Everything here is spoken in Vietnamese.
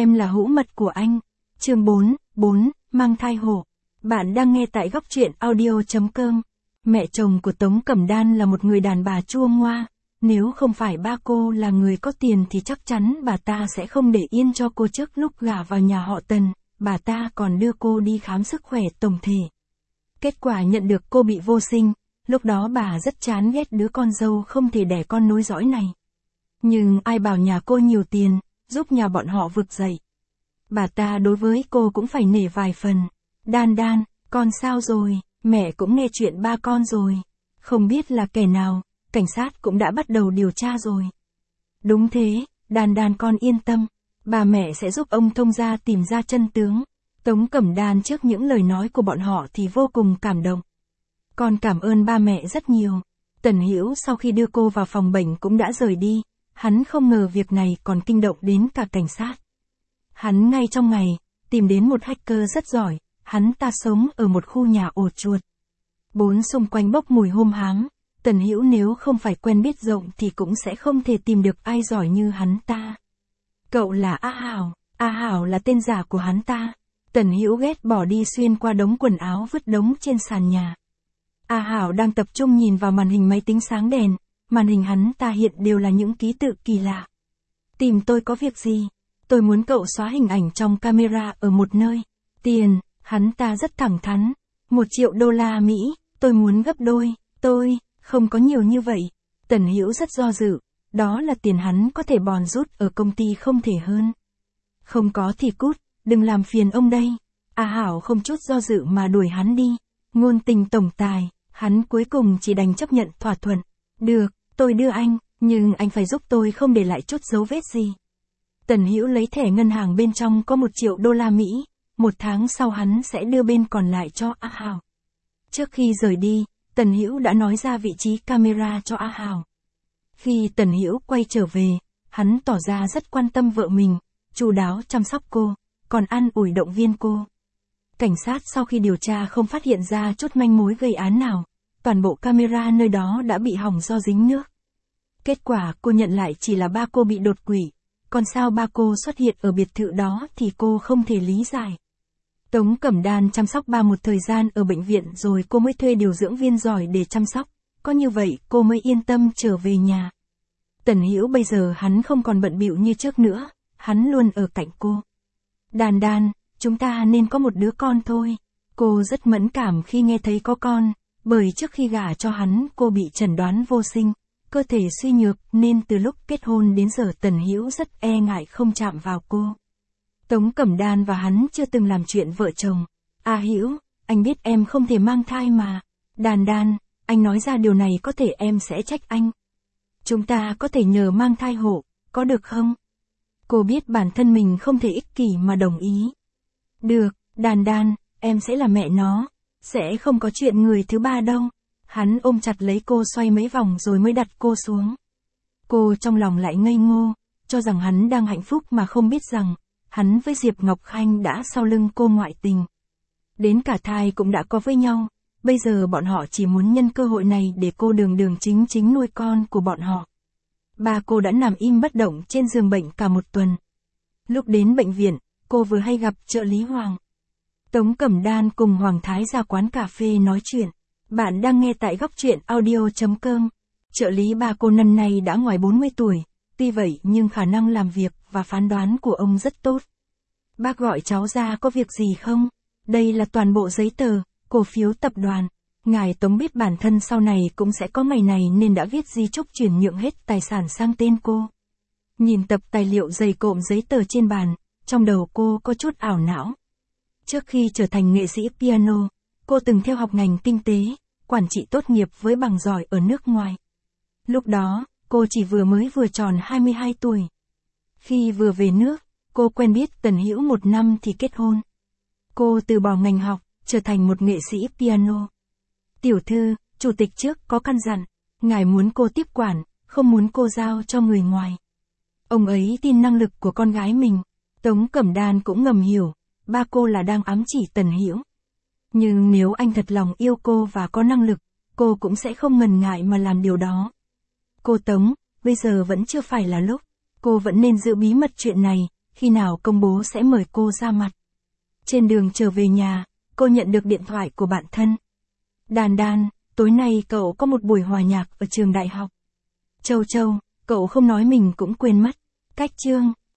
Em là hữu mật của anh. Chương 4, mang thai hộ. Bạn đang nghe tại góc truyện audio.com. Mẹ chồng của Tống Cẩm Đan là một người đàn bà chua ngoa. Nếu không phải ba cô là người có tiền thì chắc chắn bà ta sẽ không để yên cho cô trước lúc gả vào nhà họ Tần. Bà ta còn đưa cô đi khám sức khỏe tổng thể. Kết quả nhận được cô bị vô sinh. Lúc đó bà rất chán ghét đứa con dâu không thể đẻ con nối dõi này. Nhưng ai bảo nhà cô nhiều tiền, giúp nhà bọn họ vực dậy. Bà ta đối với cô cũng phải nể vài phần. Đan, con sao rồi, mẹ cũng nghe chuyện ba con rồi. Không biết là kẻ nào, cảnh sát cũng đã bắt đầu điều tra rồi. Đúng thế, Đan con yên tâm. Bà mẹ sẽ giúp ông thông gia tìm ra chân tướng. Tống Cẩm Đan trước những lời nói của bọn họ thì vô cùng cảm động. Con cảm ơn ba mẹ rất nhiều. Tần Hữu sau khi đưa cô vào phòng bệnh cũng đã rời đi. Hắn không ngờ việc này còn kinh động đến cả cảnh sát. Hắn ngay trong ngày, tìm đến một hacker rất giỏi, hắn ta sống ở một khu nhà ổ chuột. Bốn xung quanh bốc mùi hôi hám, Tần Hữu nếu không phải quen biết rộng thì cũng sẽ không thể tìm được ai giỏi như hắn ta. Cậu là A Hảo là tên giả của hắn ta. Tần Hữu ghét bỏ đi xuyên qua đống quần áo vứt đống trên sàn nhà. A Hảo đang tập trung nhìn vào màn hình máy tính sáng đèn, màn hình hắn ta hiện đều là những ký tự kỳ lạ. Tìm tôi có việc gì? Tôi muốn cậu xóa hình ảnh trong camera ở một nơi. Tiền, hắn ta rất thẳng thắn. 1 triệu đô la Mỹ, tôi muốn gấp đôi, tôi, không có nhiều như vậy. Tần Hữu rất do dự, đó là tiền hắn có thể bòn rút ở công ty không thể hơn. Không có thì cút, đừng làm phiền ông đây. A Hảo không chút do dự mà đuổi hắn đi. Ngôn tình tổng tài, hắn cuối cùng chỉ đành chấp nhận thỏa thuận. Được, tôi đưa anh, nhưng anh phải giúp tôi không để lại chút dấu vết gì. Tần Hữu lấy thẻ ngân hàng bên trong có 1 triệu đô la Mỹ, 1 tháng sau hắn sẽ đưa bên còn lại cho A Hảo. Trước khi rời đi, Tần Hữu đã nói ra vị trí camera cho A Hảo. Khi Tần Hữu quay trở về, hắn tỏ ra rất quan tâm vợ mình, chu đáo chăm sóc cô, còn an ủi động viên cô. Cảnh sát sau khi điều tra không phát hiện ra chút manh mối gây án nào, toàn bộ camera nơi đó đã bị hỏng do dính nước. Kết quả cô nhận lại chỉ là ba cô bị đột quỵ, còn sao ba cô xuất hiện ở biệt thự đó thì cô không thể lý giải. Tống Cẩm Đan chăm sóc ba một thời gian ở bệnh viện rồi cô mới thuê điều dưỡng viên giỏi để chăm sóc, có như vậy cô mới yên tâm trở về nhà. Tần Hữu bây giờ hắn không còn bận bịu như trước nữa, hắn luôn ở cạnh cô. Đan, chúng ta nên có một đứa con thôi. Cô rất mẫn cảm khi nghe thấy có con, bởi trước khi gả cho hắn cô bị chẩn đoán vô sinh, cơ thể suy nhược nên từ lúc kết hôn đến giờ Tần Hữu rất e ngại không chạm vào cô. Tống Cẩm Đan và hắn chưa từng làm chuyện vợ chồng. A Hữu, anh biết em không thể mang thai mà. Đan, anh nói ra điều này có thể em sẽ trách anh. Chúng ta có thể nhờ mang thai hộ, có được không? Cô biết bản thân mình không thể ích kỷ mà đồng ý. Được, Đan, em sẽ là mẹ nó. Sẽ không có chuyện người thứ ba đâu. Hắn ôm chặt lấy cô xoay mấy vòng rồi mới đặt cô xuống. Cô trong lòng lại ngây ngô, cho rằng hắn đang hạnh phúc mà không biết rằng, hắn với Diệp Ngọc Khanh đã sau lưng cô ngoại tình. Đến cả thai cũng đã có với nhau, bây giờ bọn họ chỉ muốn nhân cơ hội này để cô đường chính nuôi con của bọn họ. Ba cô đã nằm im bất động trên giường bệnh cả một tuần. Lúc đến bệnh viện, cô vừa hay gặp trợ lý Hoàng. Tống Cẩm Đan cùng Hoàng Thái ra quán cà phê nói chuyện. Bạn đang nghe tại góc truyện audio.com. Trợ lý ba cô năm nay đã ngoài 40 tuổi, tuy vậy nhưng khả năng làm việc và phán đoán của ông rất tốt. Bác gọi cháu ra có việc gì không? Đây là toàn bộ giấy tờ, cổ phiếu tập đoàn. Ngài Tống biết bản thân sau này cũng sẽ có ngày này nên đã viết di chúc chuyển nhượng hết tài sản sang tên cô. Nhìn tập tài liệu dày cộm giấy tờ trên bàn, trong đầu cô có chút ảo não. Trước khi trở thành nghệ sĩ piano, cô từng theo học ngành kinh tế, quản trị tốt nghiệp với bằng giỏi ở nước ngoài. Lúc đó, cô chỉ vừa tròn 22 tuổi. Khi vừa về nước, cô quen biết Tần Hữu 1 năm thì kết hôn. Cô từ bỏ ngành học, trở thành một nghệ sĩ piano. Tiểu thư, chủ tịch trước có căn dặn, ngài muốn cô tiếp quản, không muốn cô giao cho người ngoài. Ông ấy tin năng lực của con gái mình. Tống Cẩm Đan cũng ngầm hiểu, ba cô là đang ám chỉ Tần Hữu. Nhưng nếu anh thật lòng yêu cô và có năng lực, cô cũng sẽ không ngần ngại mà làm điều đó. Cô Tống, bây giờ vẫn chưa phải là lúc, cô vẫn nên giữ bí mật chuyện này, khi nào công bố sẽ mời cô ra mặt. Trên đường trở về nhà, cô nhận được điện thoại của bạn thân. Đan Đan, tối nay cậu có một buổi hòa nhạc ở trường đại học. Châu Châu, cậu không nói mình cũng quên mất. Cách chương